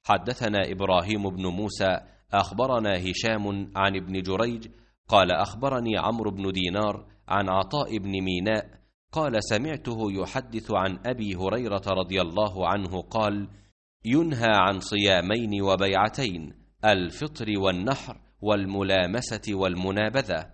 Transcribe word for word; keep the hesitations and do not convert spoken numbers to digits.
حدثنا إبراهيم بن موسى أخبرنا هشام عن ابن جريج قال أخبرني عمرو بن دينار عن عطاء بن ميناء قال سمعته يحدث عن أبي هريرة رضي الله عنه قال ينهى عن صيامين وبيعتين، الفطر والنحر والملامسة والمنابذة.